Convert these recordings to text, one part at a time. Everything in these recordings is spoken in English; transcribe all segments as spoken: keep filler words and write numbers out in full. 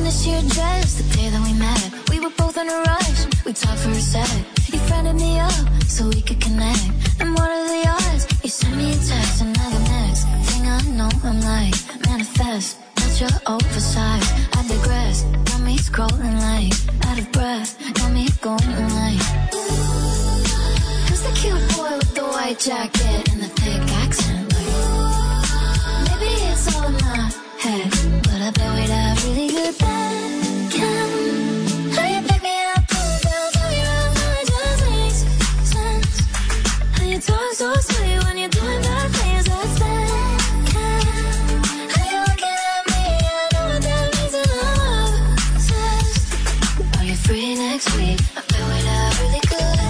in the sheer dress the day that we met. We were both in a rush, we talked for a sec. You friended me up so we could connect. And what are the odds? You sent me a text and now the next thing I know I'm like, manifest. Not your oversized, I digress. Got me scrolling like, out of breath. Got me going like, who's the cute boy with the white jacket and the thick accent? Like, maybe it's all in my head, but I bet we'd have really good bacon. How you pick me up, pull me down, turn me around, how it just makes sense. How you talk so sweet when you're doing bad things, that's bacon. How you looking at me, I know what that means and I'm obsessed. Are you free next week? I bet we'd have really good.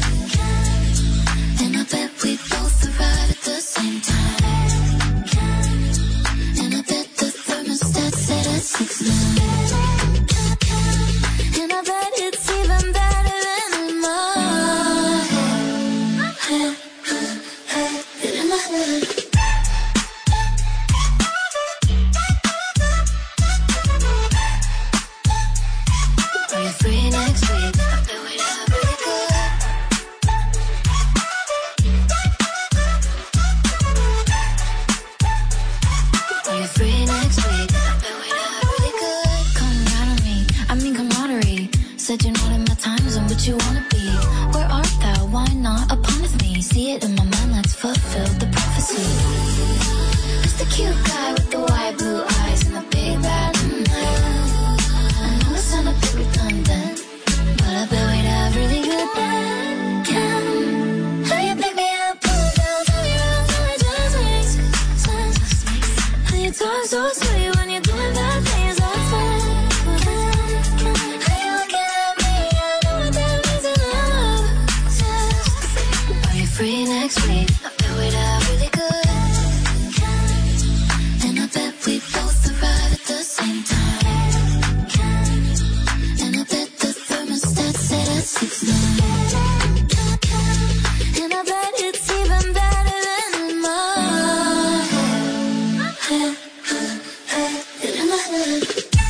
And I bet we both arrive at the same time. And I bet the thermostat set at six nine. And I bet it's even better than in my head. In my head. Are you free next week? I bet we'd have really good. Are you free next week? I bet we'd have really good. Come out of me, I mean camaraderie. Said you're not in my time zone, but you wanna be. Where art thou? Why not upon with me? See it in my mind, let's fulfill the prophecy. Who's the cute guy with the white blue eyes and the big bad night? I know it sound a bit redundant, but I bet we'd have really good bacon. How you pick me up, pull me down, turn me around, how it just makes sense. How you talk so sweet when you're doing bad things, that's bacon. How you looking at me, I know what that means and I'm obsessed. Are you free next week? I bet we'd have really good. And I bet we both arrive at the same time. And I bet the thermostat set at six nine. And I bet it's even better than in my head. In my head.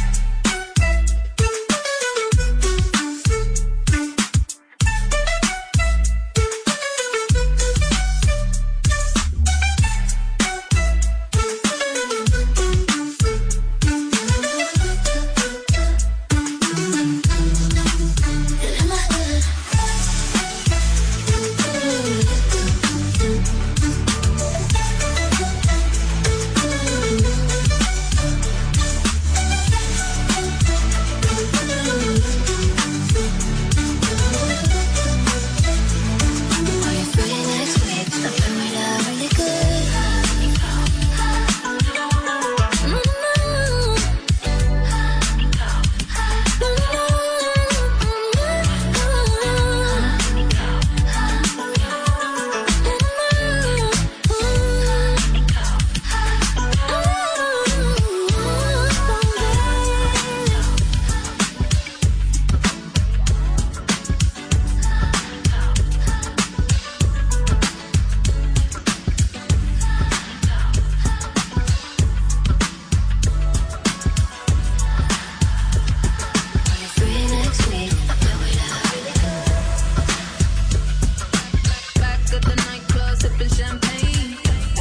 Are you free next week? I bet we'd have really good. Are you free next week? I bet we'd have really good. Back at the nightclub, sipping champagne.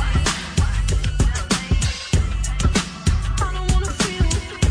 I don't wanna feel.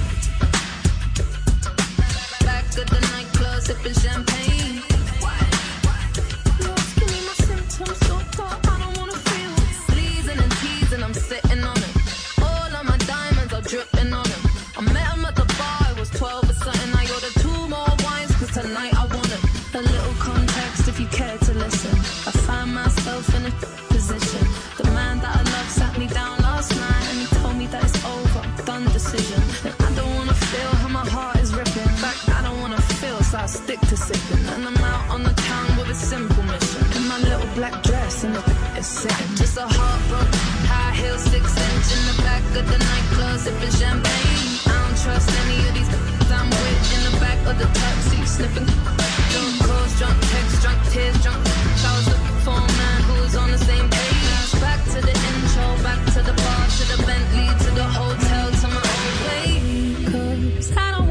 Back at the nightclub, sipping champagne. You're asking me my symptoms, so far I don't wanna feel. Sleazing and teasing, I'm sitting on it. All of my diamonds are dripping on him. I met him at the bar, it was twelve or something. I ordered two more wines, cause tonight I want it. A little context if you care to listen. I find myself in a position. The man that I love sat me down last night and he told me that it's over, done decision. And I don't wanna feel how my heart is ripping. In fact, I don't wanna feel, so I stick to sipping. And I'm out on the town with a simple mission. In my little black dress and the is sitting. Just a heartbroken, high heel, six inch in the back of the nightclub, sipping champagne. I don't trust any of these I'm with in the back of the taxi, sniffing. Drunk calls, drunk texts, drunk tears, drunk. I was looking for a man who was on the same page. Back to the intro, back to the bar, to the Bentley, to the hotel, to my own way. Cause I don't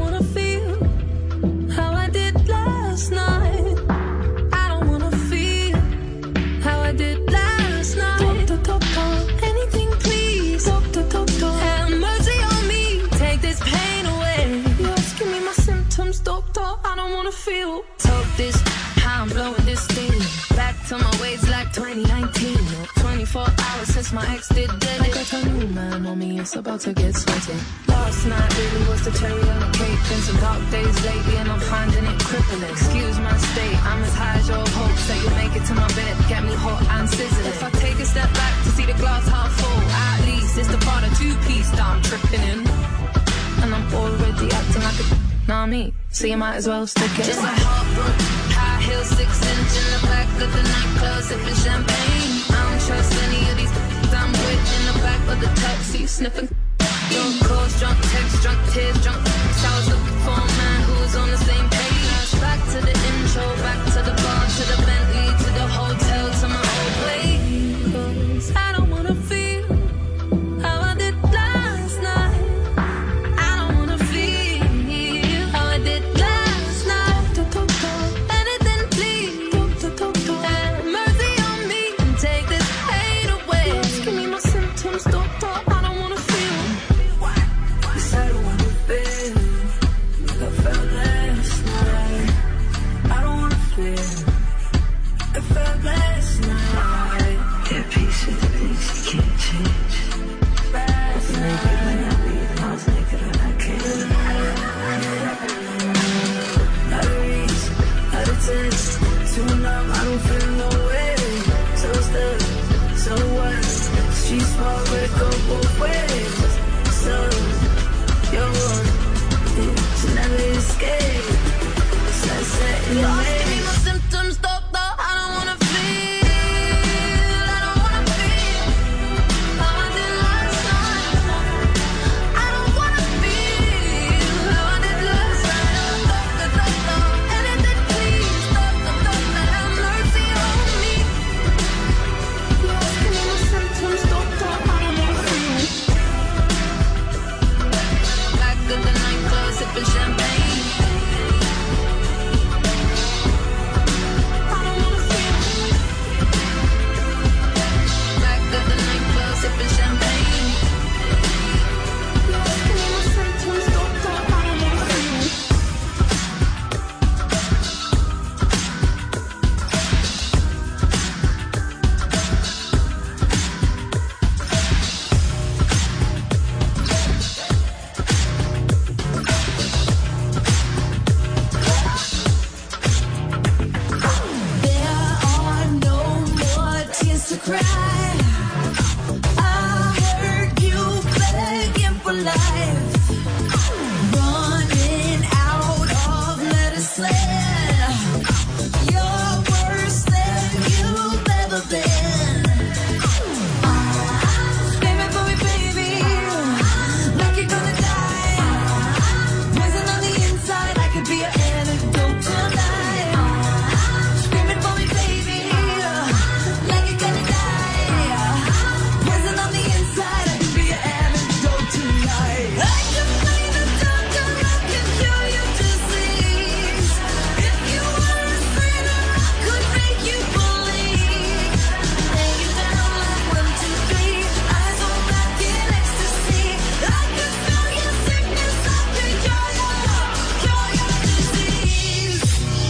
feel. Talk this, how I'm blowing this steam. Back to my ways like twenty nineteen. twenty-four hours since my ex did dead. I got a new man on me, it's about to get sweaty. Last night really was the cherry on the cake. Been some dark days lately and I'm finding it crippling. Excuse my state, I'm as high as your hopes that you'll make it to my bed, get me hot and sizzling. If I take a step back to see the glass half full, at least it's the part of two-piece that I'm tripping in. And I'm already acting like a nah me, so you might as well stick it. Just a heartbroken, high heel, six inch in the back of the nightclub, sipping champagne. I don't trust any of these I'm with in the back of the taxi, sniffing. Drunk calls, drunk texts, drunk tears, drunk I was looking for a man who was on the same page. Back to the intro, back to the bar, to the Bentley, to the hotel, to my old place. 'Cause I don't wanna feel how I did last night. I don't wanna feel how I did last night. Anything please, have mercy on me and take this pain away. Give me my symptoms, doctor, I don't wanna feel. Yes, I don't wanna feel like I felt last night. I don't wanna feel like I felt last night. Yeah, peace with the things you can't change. Last Naked when night. I leave, I was naked when I came. Not a reason, not a test. Too numb, I don't feel no way. So stuck, so what? She's small, but it go both ways. So, you're one, to never escape. So I said in the maze. Give me my symptoms, doctor, I don't wanna feel. I don't wanna feel how I did last night. I don't wanna feel how I did last night. Doctor, doctor, anything please. Doctor, doctor, have mercy on me. Yes, give me my symptoms, doctor, I don't wanna feel. Back of the nightclub, sipping champagne. I don't wanna feel. Back of the nightclub, sipping champagne. Yes, give me my symptoms, doctor, I don't wanna feel. There are no more tears to cry. I heard you begging for life, running out of medicine. You're worse than you've ever been. Screaming for me, baby, like you're gonna die. Poison on the inside, I could be an antidote tonight. Screaming for me, baby, like you're gonna die. Poison on the inside, I could be an antidote tonight. I can find a doctor that can cure your disease. If you were a sinner, I could make you believe. Lay you down like one, two, three, eyes on back in ecstasy. I could smell your sickness, I could cure your, cure your disease.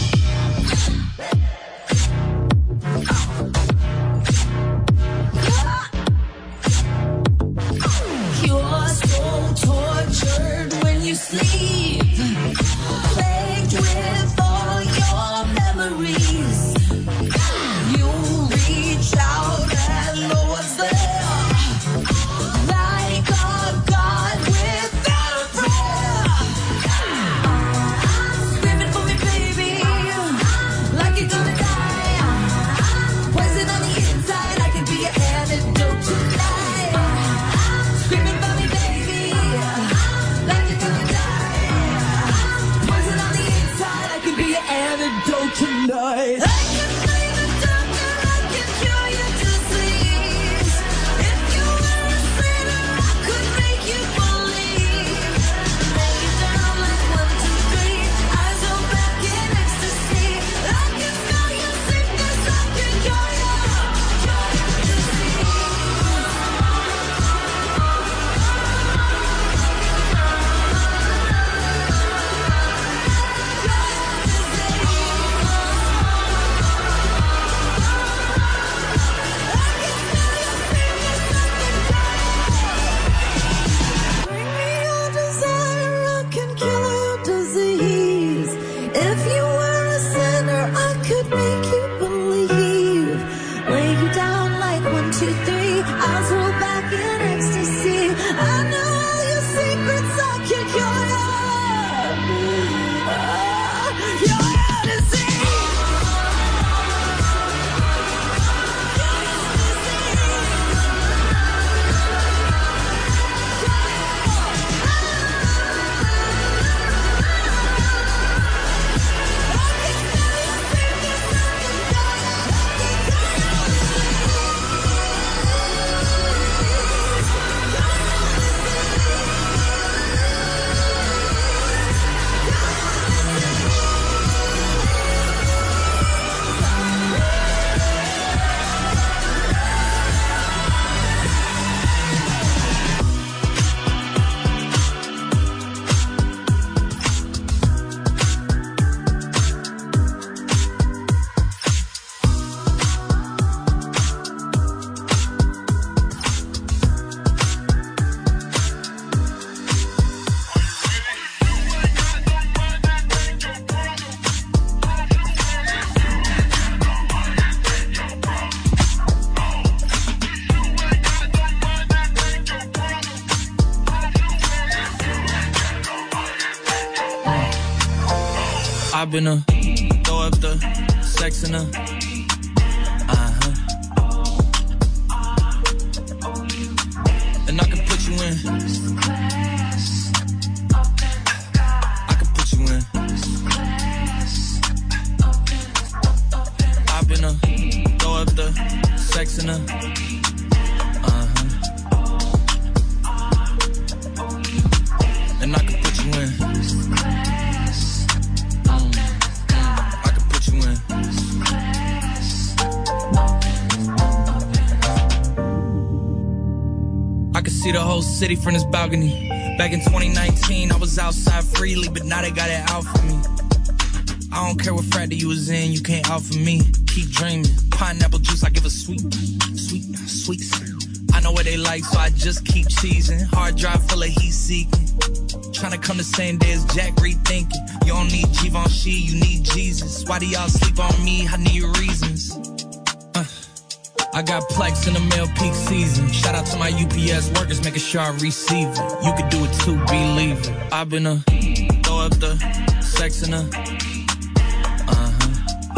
You're so tortured when you sleep, plagued with all your memories. You reach out and no one's there, like a god without a prayer. Screaming for me, baby, like you're gonna die. Poison on the inside, I could be an antidote tonight. Screaming for me, baby, like you're gonna die. Poison on the inside, I could be an antidote tonight. I can find a doctor that can cure your disease. If you were a sinner, I could make you believe. Lay you down like one, two, three, eyes on back in ecstasy. I can smell your sickness, I can cure your, cure your disease. Cure your disease. I've been a throw up the sex in a uh-huh. And I can put you in. I can put you in. I've been a throw up the sex in a uh-huh. And I can put you in. I can see the whole city from this balcony. Back in twenty nineteen, I was outside freely, but now they got it out for me. I don't care what frat you was in, you can't out for me. Keep dreaming. Pineapple juice, I give a sweet, sweet, sweet. I know what they like, so I just keep cheesing. Hard drive full of heat seeking. Tryna come the same day as Jack, rethinking. You don't need Givenchy, you need Jesus. Why do y'all sleep on me? I need reasons. Uh, I got Plex in the mail peak season. Shout out to my U P S workers, making sure I receive it. You can do it too, believe it. I've been a throw up the sex in a uh-huh.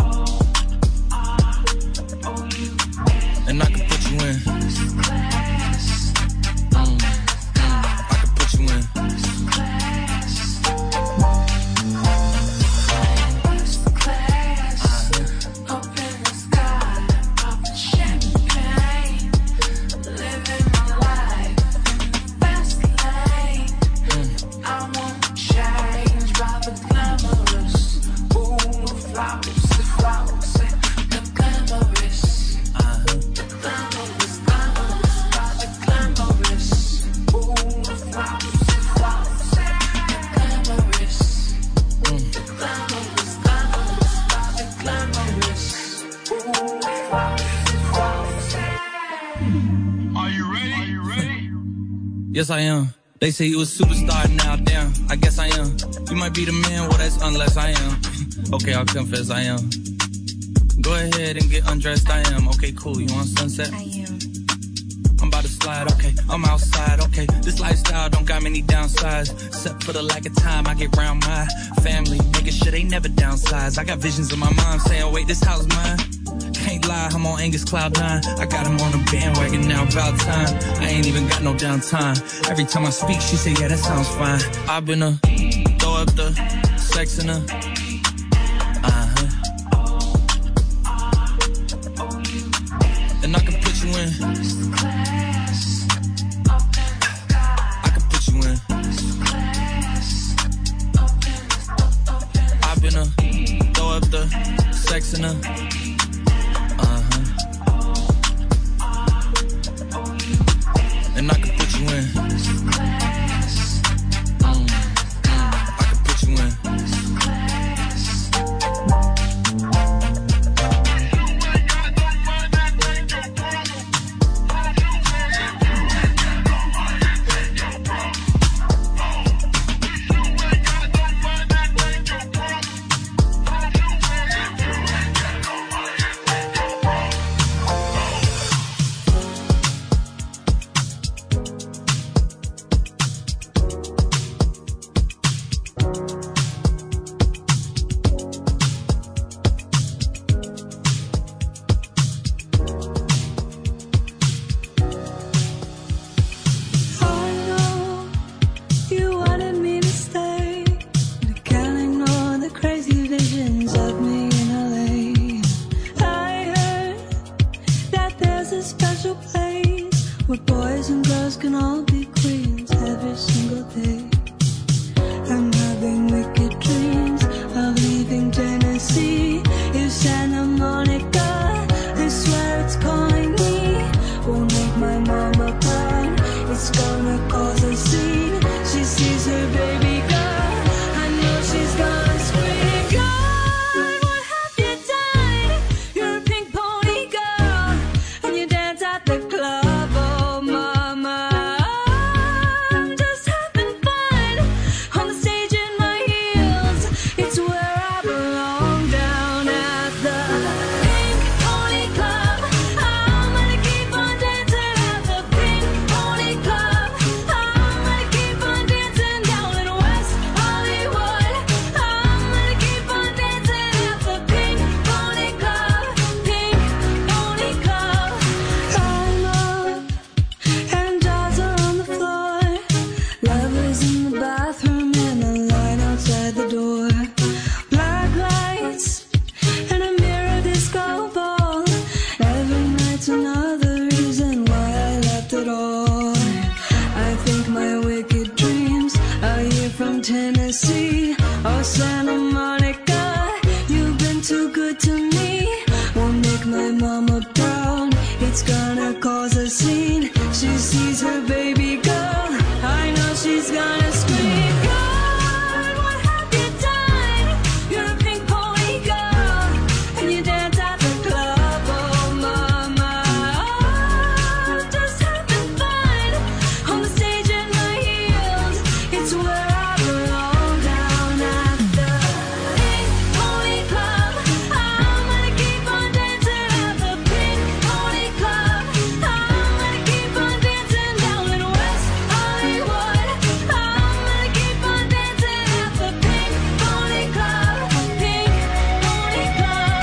And I can put you in. Mm, mm, I can put you in. Yes, I am. They say you a superstar now, damn, I guess I am. You might be the man, well, that's unless I am. Okay, I'll confess I am. Go ahead and get undressed, I am. Okay, cool, you want sunset? I am. I'm about to slide, okay, I'm outside, okay. This lifestyle don't got many downsides. Except for the lack of time I get around my family, making sure they never downsize. I got visions of my mom saying, wait, this house mine. Can't lie, I'm on Angus Cloud nine. I got him on the bandwagon now, about time. I ain't even got no downtime. Every time I speak, she say, yeah, that sounds fine. I've been a throw up the sex in a uh-huh. And I can put you in. I can put you in. I've been a throw up the sex in a uh-huh. And I can put you in. Mm, mm, I can put you in. Oh, Santa Monica, you've been too good to me. Won't make my mama proud. It's gonna cause a scene. She sees her baby girl. I know she's gonna scream. God, what have you done? You're a pink pony girl, and you dance at the club. Oh, mama, oh, just having fun on the stage in my heels. It's where I belong, down at the Pink Pony Club. I'm gonna keep on dancing at the Pink Pony Club. I'm gonna keep on dancing down in West Hollywood. I'm gonna keep on dancing at the Pink Pony Club. Pink Pony Club.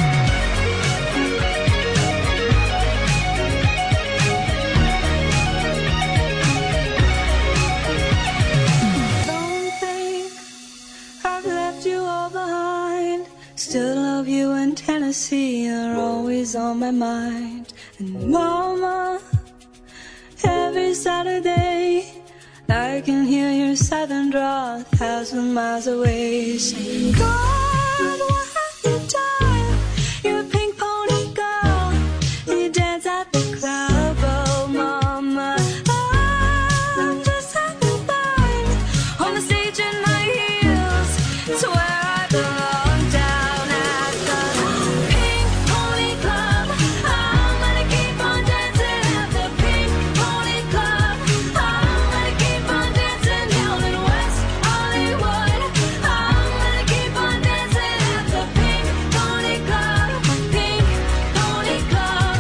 Don't think I've left you all behind. Still love you in Tennessee. You're always on my mind. And mama, every Saturday I can hear your southern drawl a thousand miles away. Saying, God, what have you done? You're a pink pony girl. You dance at the club. Oh, mama, I'm just having fun on the stage in my heels. It's where I belong, down at the Pink Pony Club. I'm gonna keep on dancing at the Pink Pony Club. I'm gonna keep on dancing down in West Hollywood. I'm gonna keep on dancing at the Pink Pony Club. Pink Pony Club.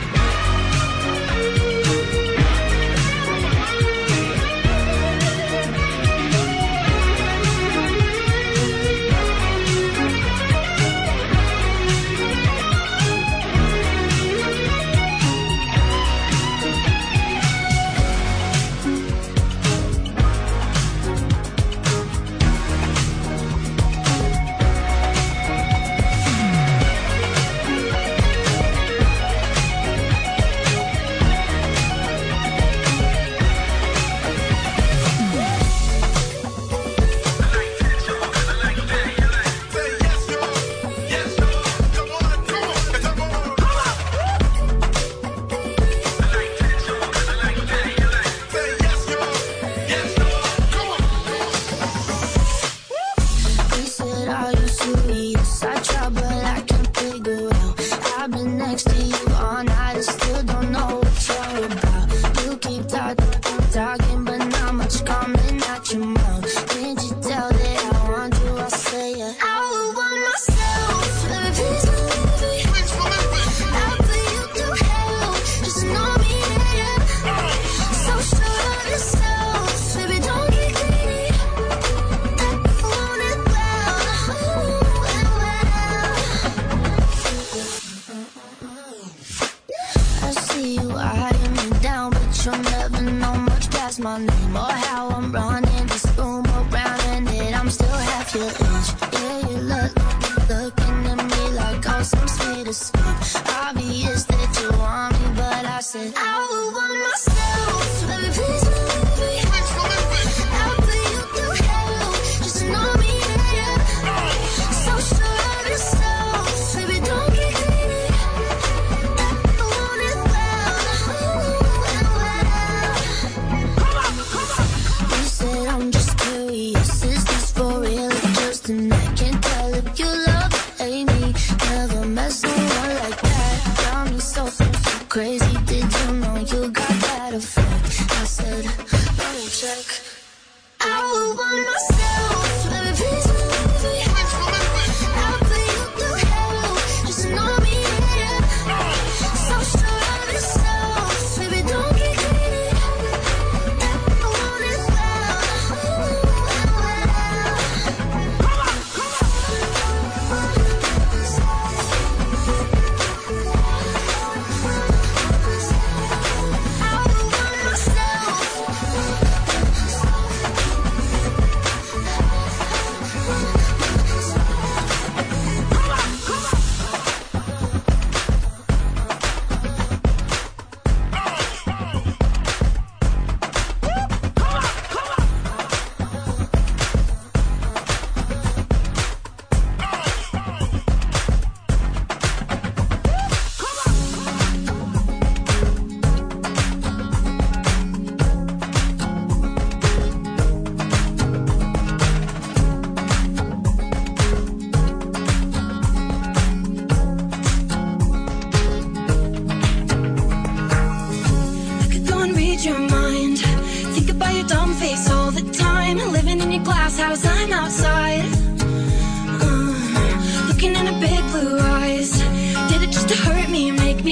He said, are you serious? I try, but I can't figure out. I've been next to you all night and still don't know what you're about. You keep talking, keep talking, but not much coming out your mouth. Can't you tell that I want you? I say it. I would want myself. Baby, please believe me. I'll put you through hell. Just know me, yeah. So sure of yourself. Baby, don't get greedy. I want it well. Well, well. I see you eyeing me down, but you'll never know much past my name or how I'm running this room around, and that I'm still half your age. Yeah, you look, looking at me like I'm some sweet escape. Obvious that you want me, but I said I would want myself. Baby, please believe me. I'll put you through hell. Just know me, yeah. So sure of yourself. Baby, don't get greedy. I want it well. Well, well. You said I'm just curious. Is this for real or just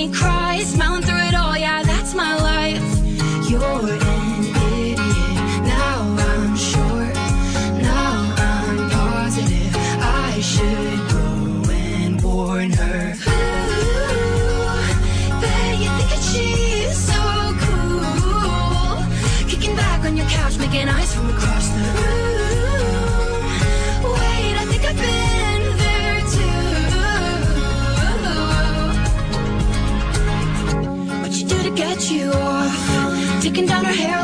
me cry, smiling through it all, yeah, that's my life. You're an idiot, now I'm sure, now I'm positive I should go and warn her. Ooh, bet you think that she's so cool, kicking back on your couch, making eyes from across the room. Wait, I think I've been there too. What you do to get you off, taking down her hair